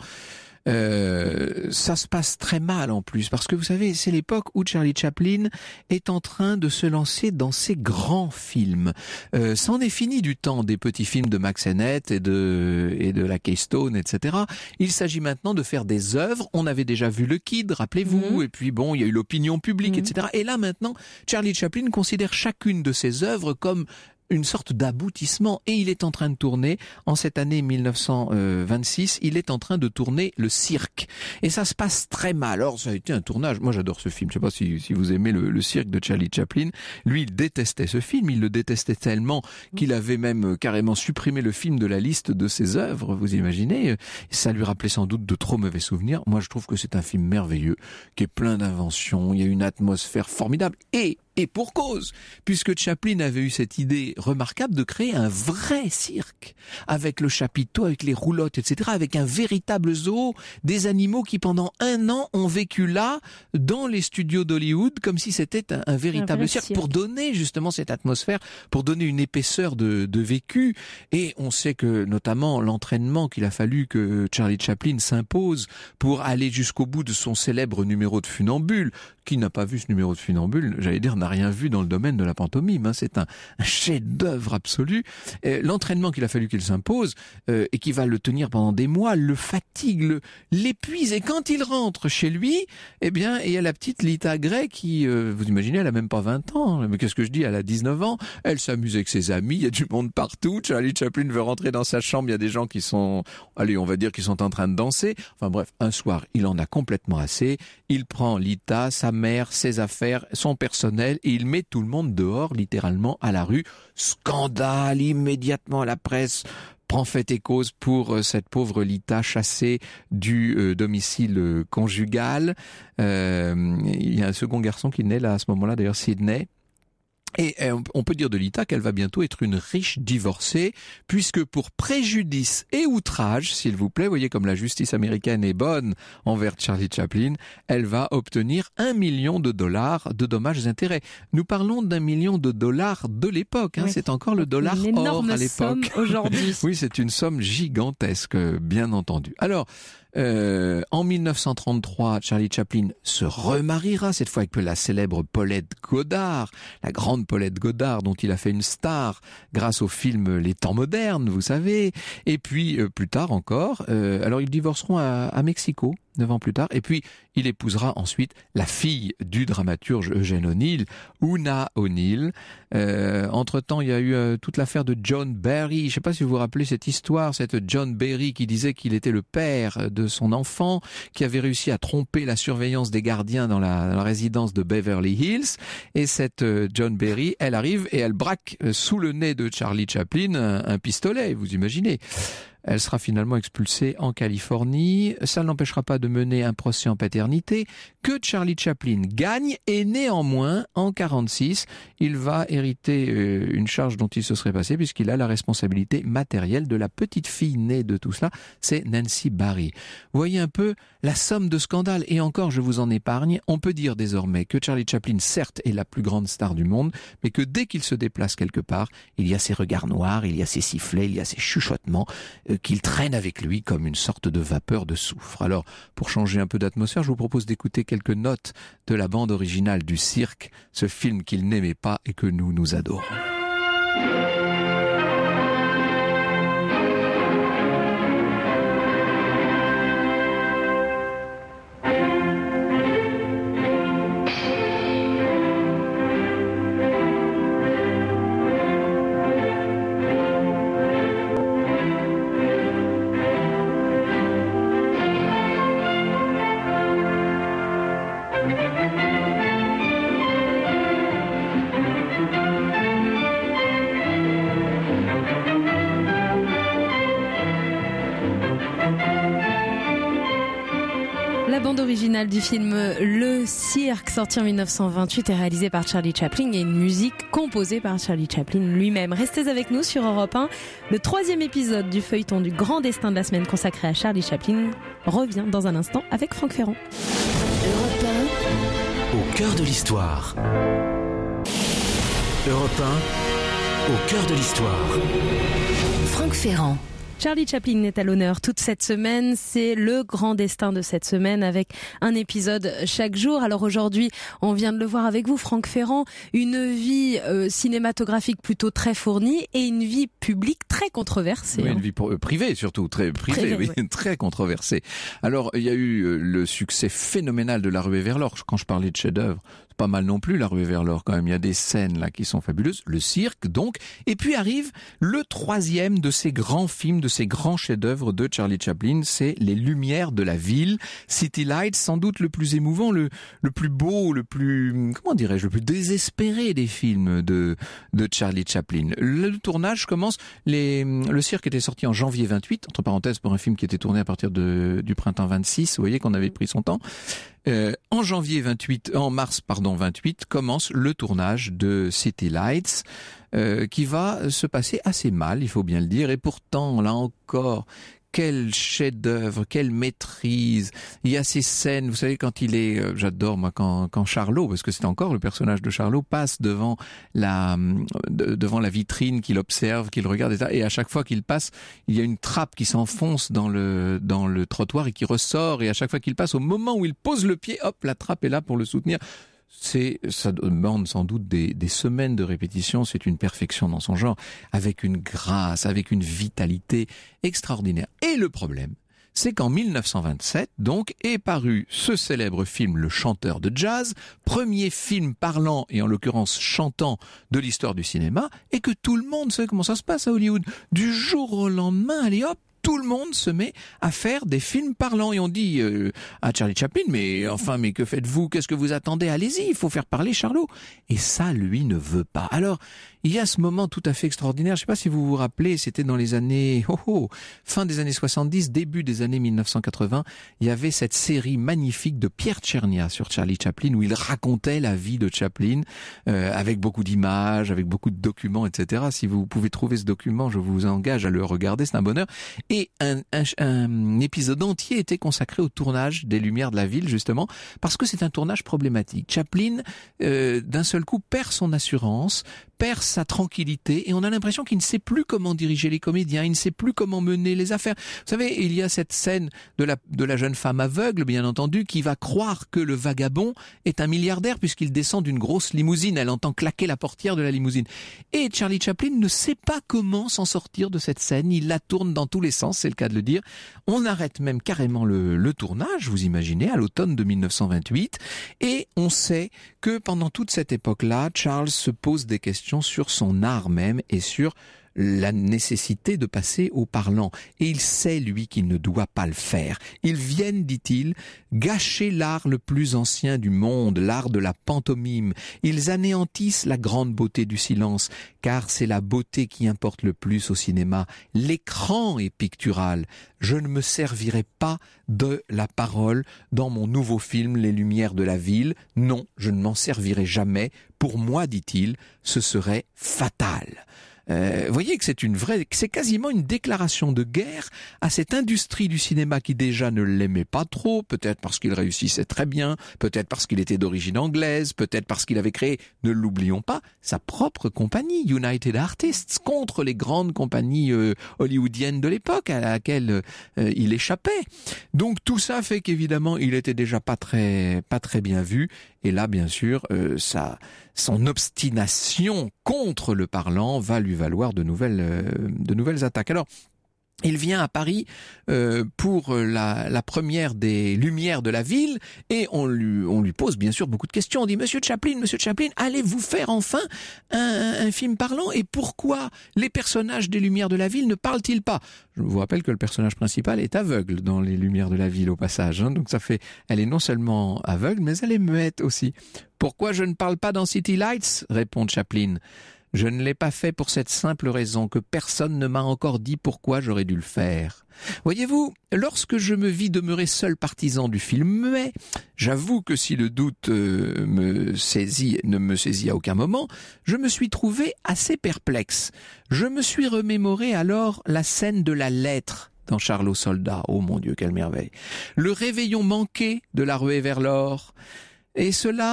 Ça se passe très mal en plus parce que vous savez, c'est l'époque où Charlie Chaplin est en train de se lancer dans ses grands films. C'en est fini du temps des petits films de Max Sennett et de la Keystone, etc. Il s'agit maintenant de faire des œuvres. On avait déjà vu Le Kid, rappelez-vous, et puis bon, il y a eu l'opinion publique, etc. Et là maintenant, Charlie Chaplin considère chacune de ses œuvres comme une sorte d'aboutissement. Et il est en train de tourner, en cette année 1926, il est en train de tourner Le Cirque. Et ça se passe très mal. Alors, ça a été un tournage. Moi, j'adore ce film. Je sais pas si vous aimez le Cirque de Charlie Chaplin. Lui, il détestait ce film. Il le détestait tellement qu'il avait même carrément supprimé le film de la liste de ses œuvres. Vous imaginez? Ça lui rappelait sans doute de trop mauvais souvenirs. Moi, je trouve que c'est un film merveilleux, qui est plein d'inventions. Il y a une atmosphère formidable. Et pour cause, puisque Chaplin avait eu cette idée remarquable de créer un vrai cirque, avec le chapiteau, avec les roulottes, etc., avec un véritable zoo, des animaux qui pendant 1 an ont vécu là, dans les studios d'Hollywood, comme si c'était un véritable cirque, pour donner justement cette atmosphère, pour donner une épaisseur de vécu. Et on sait que notamment l'entraînement qu'il a fallu que Charlie Chaplin s'impose pour aller jusqu'au bout de son célèbre numéro de funambule. Qui n'a pas vu ce numéro de funambule, j'allais dire, n'a rien vu dans le domaine de la pantomime. C'est un chef-d'œuvre absolu. L'entraînement qu'il a fallu qu'il s'impose, et qui va le tenir pendant des mois, le fatigue, l'épuise. Et quand il rentre chez lui, eh bien, il y a la petite Lita Grey qui, vous imaginez, elle a même pas 20 ans. Mais qu'est-ce que je dis? Elle a 19 ans. Elle s'amuse avec ses amis. Il y a du monde partout. Charlie Chaplin veut rentrer dans sa chambre. Il y a des gens qui sont, allez, on va dire, qui sont en train de danser. Enfin bref, un soir, il en a complètement assez. Il prend Lita, sa mère, ses affaires, son personnel, et il met tout le monde dehors, littéralement, à la rue. Scandale, immédiatement à la presse prend fait et cause pour cette pauvre Lita chassée du domicile conjugal. Il y a un second garçon qui naît là à ce moment-là, d'ailleurs Sidney. Et on peut dire de Lita qu'elle va bientôt être une riche divorcée, puisque pour préjudice et outrage, s'il vous plaît, voyez comme la justice américaine est bonne envers Charlie Chaplin, elle va obtenir $1 million de dommages et intérêts. Nous parlons $1 million de l'époque, oui. C'est encore le dollar or à l'époque. Somme aujourd'hui. Oui, c'est une somme gigantesque, bien entendu. Alors, en 1933, Charlie Chaplin se remariera, cette fois avec la célèbre Paulette Goddard, la grande Paulette Goddard dont il a fait une star grâce au film Les Temps modernes, vous savez. Et puis, plus tard encore, alors ils divorceront à Mexico, 9 ans plus tard, et puis il épousera ensuite la fille du dramaturge Eugène O'Neill, Una O'Neill. Entre-temps, il y a eu toute l'affaire de John Barry. Je ne sais pas si vous vous rappelez cette histoire, cette John Barry qui disait qu'il était le père de son enfant, qui avait réussi à tromper la surveillance des gardiens dans la résidence de Beverly Hills. Et cette John Barry, elle arrive et elle braque sous le nez de Charlie Chaplin un pistolet, vous imaginez. Elle sera finalement expulsée en Californie. Ça ne l'empêchera pas de mener un procès en paternité que Charlie Chaplin gagne, et néanmoins, en 1946, il va hériter une charge dont il se serait passé, puisqu'il a la responsabilité matérielle de la petite fille née de tout cela, c'est Nancy Barry. Vous voyez un peu la somme de scandales, et encore je vous en épargne. On peut dire désormais que Charlie Chaplin, certes, est la plus grande star du monde, mais que dès qu'il se déplace quelque part, il y a ses regards noirs, il y a ses sifflets, il y a ses chuchotements, qu'il traîne avec lui comme une sorte de vapeur de soufre. Alors, pour changer un peu d'atmosphère, je vous propose d'écouter quelques notes de la bande originale du Cirque, ce film qu'il n'aimait pas et que nous adorons. La bande originale du film Le Cirque, sorti en 1928, est réalisée par Charlie Chaplin et une musique composée par Charlie Chaplin lui-même. Restez avec nous sur Europe 1. Le 3e épisode du feuilleton du grand destin de la semaine consacré à Charlie Chaplin revient dans un instant avec Franck Ferrand. Europe 1, au cœur de l'histoire. Europe 1, au cœur de l'histoire. Franck Ferrand. Charlie Chaplin est à l'honneur toute cette semaine. C'est le grand destin de cette semaine avec un épisode chaque jour. Alors aujourd'hui, on vient de le voir avec vous, Franck Ferrand, une vie cinématographique plutôt très fournie et une vie publique très controversée. Oui, une vie privée surtout, très privée, oui, ouais. Très controversée. Alors, il y a eu le succès phénoménal de La Ruée vers l'or. Quand je parlais de chef-d'œuvre, pas mal non plus, La Ruée vers l'or, quand même. Il y a des scènes là qui sont fabuleuses. Le cirque, donc. Et puis arrive le troisième de ces grands films, de ces grands chefs-d'œuvre de Charlie Chaplin. C'est Les Lumières de la ville. City Lights, sans doute le plus émouvant, le plus beau, le plus, comment dirais-je, le plus désespéré des films de Charlie Chaplin. Le tournage commence, le cirque était sorti en janvier 28, entre parenthèses pour un film qui était tourné à partir du printemps 26, vous voyez qu'on avait pris son temps. En mars 28, commence le tournage de City Lights, qui va se passer assez mal, il faut bien le dire, et pourtant, là encore, quel chef-d'œuvre, quelle maîtrise. Il y a ces scènes, vous savez, quand il est, j'adore moi quand Charlot, parce que c'est encore le personnage de Charlot, passe devant la vitrine qu'il observe, qu'il regarde, et à chaque fois qu'il passe, il y a une trappe qui s'enfonce dans le trottoir et qui ressort, et à chaque fois qu'il passe, au moment où il pose le pied, hop, la trappe est là pour le soutenir. Ça demande sans doute des semaines de répétition, c'est une perfection dans son genre, avec une grâce, avec une vitalité extraordinaire. Et le problème, c'est qu'en 1927, donc, est paru ce célèbre film Le Chanteur de Jazz, premier film parlant, et en l'occurrence chantant, de l'histoire du cinéma, et que tout le monde sait comment ça se passe à Hollywood. Du jour au lendemain, allez hop, tout le monde se met à faire des films parlants. Et on dit à Charlie Chaplin, mais que faites-vous? Qu'est-ce que vous attendez? Allez-y, il faut faire parler Charlot. Et ça, lui, ne veut pas. Alors, il y a ce moment tout à fait extraordinaire. Je ne sais pas si vous vous rappelez, c'était dans les années, fin des années 70, début des années 1980. Il y avait cette série magnifique de Pierre Tchernia sur Charlie Chaplin, où il racontait la vie de Chaplin, avec beaucoup d'images, avec beaucoup de documents, etc. Si vous pouvez trouver ce document, je vous engage à le regarder, c'est un bonheur. Et un épisode entier était consacré au tournage des Lumières de la ville, justement, parce que c'est un tournage problématique. Chaplin, d'un seul coup, perd son assurance, perd sa tranquillité, et on a l'impression qu'il ne sait plus comment diriger les comédiens, il ne sait plus comment mener les affaires. Vous savez, il y a cette scène de la jeune femme aveugle, bien entendu, qui va croire que le vagabond est un milliardaire puisqu'il descend d'une grosse limousine. Elle entend claquer la portière de la limousine. Et Charlie Chaplin ne sait pas comment s'en sortir de cette scène. Il la tourne dans tous les sens, c'est le cas de le dire. On arrête même carrément le tournage, vous imaginez, à l'automne de 1928. Et on sait que pendant toute cette époque-là, Charles se pose des questions sur son art même et sur la nécessité de passer au parlant. Et il sait, lui, qu'il ne doit pas le faire. Ils viennent, dit-il, gâcher l'art le plus ancien du monde, l'art de la pantomime. Ils anéantissent la grande beauté du silence, car c'est la beauté qui importe le plus au cinéma. L'écran est pictural. Je ne me servirai pas de la parole dans mon nouveau film Les Lumières de la ville. Non, je ne m'en servirai jamais. Pour moi, dit-il, ce serait fatal. Voyez que c'est quasiment une déclaration de guerre à cette industrie du cinéma qui déjà ne l'aimait pas trop, peut-être parce qu'il réussissait très bien, peut-être parce qu'il était d'origine anglaise, peut-être parce qu'il avait créé, ne l'oublions pas, sa propre compagnie, United Artists, contre les grandes compagnies hollywoodiennes de l'époque à laquelle il échappait. Donc tout ça fait qu'évidemment il était déjà pas très bien vu. Et là, bien sûr, son obstination contre le parlant va lui valoir de nouvelles attaques. Alors, il vient à Paris pour la première des Lumières de la ville et on lui pose bien sûr beaucoup de questions. On dit Monsieur Chaplin, allez-vous faire enfin un film parlant, et pourquoi les personnages des Lumières de la ville ne parlent-ils pas? Je vous rappelle que le personnage principal est aveugle dans les Lumières de la ville au passage, hein, donc elle est non seulement aveugle mais elle est muette aussi. Pourquoi je ne parle pas dans City Lights? Répond Chaplin. Je ne l'ai pas fait pour cette simple raison que personne ne m'a encore dit pourquoi j'aurais dû le faire. Voyez-vous, lorsque je me vis demeurer seul partisan du film, mais j'avoue que si le doute ne me saisit à aucun moment, je me suis trouvé assez perplexe. Je me suis remémoré alors la scène de la lettre dans Charlot Soldat. Oh mon Dieu, quelle merveille. Le réveillon manqué de La Ruée vers l'or. Et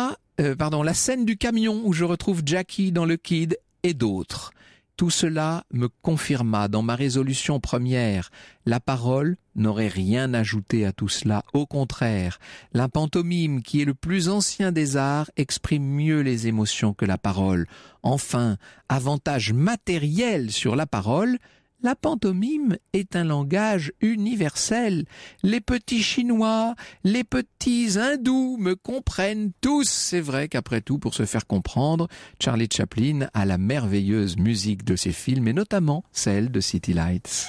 la scène du camion où je retrouve Jackie dans Le Kid et d'autres. Tout cela me confirma dans ma résolution première. La parole n'aurait rien ajouté à tout cela. Au contraire, la pantomime, qui est le plus ancien des arts, exprime mieux les émotions que la parole. Enfin, avantage matériel sur la parole, La pantomime est un langage universel. Les petits Chinois, les petits Hindous me comprennent tous. C'est vrai qu'après tout, pour se faire comprendre, Charlie Chaplin a la merveilleuse musique de ses films et notamment celle de City Lights.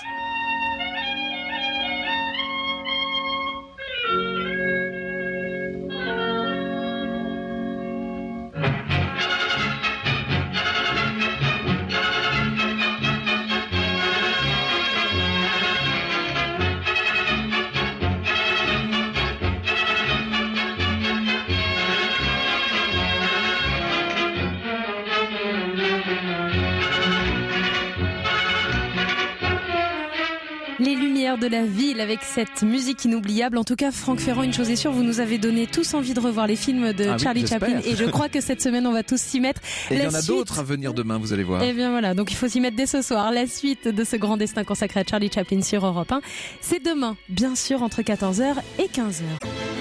Les lumières de la ville avec cette musique inoubliable. En tout cas, Franck Ferrand, une chose est sûre, vous nous avez donné tous envie de revoir les films de Charlie Chaplin et je crois que cette semaine, on va tous s'y mettre. Et il y en a d'autres à venir demain, vous allez voir. Eh bien voilà, donc il faut s'y mettre dès ce soir. La suite de ce grand destin consacré à Charlie Chaplin sur Europe 1, c'est demain, bien sûr, entre 14h et 15h.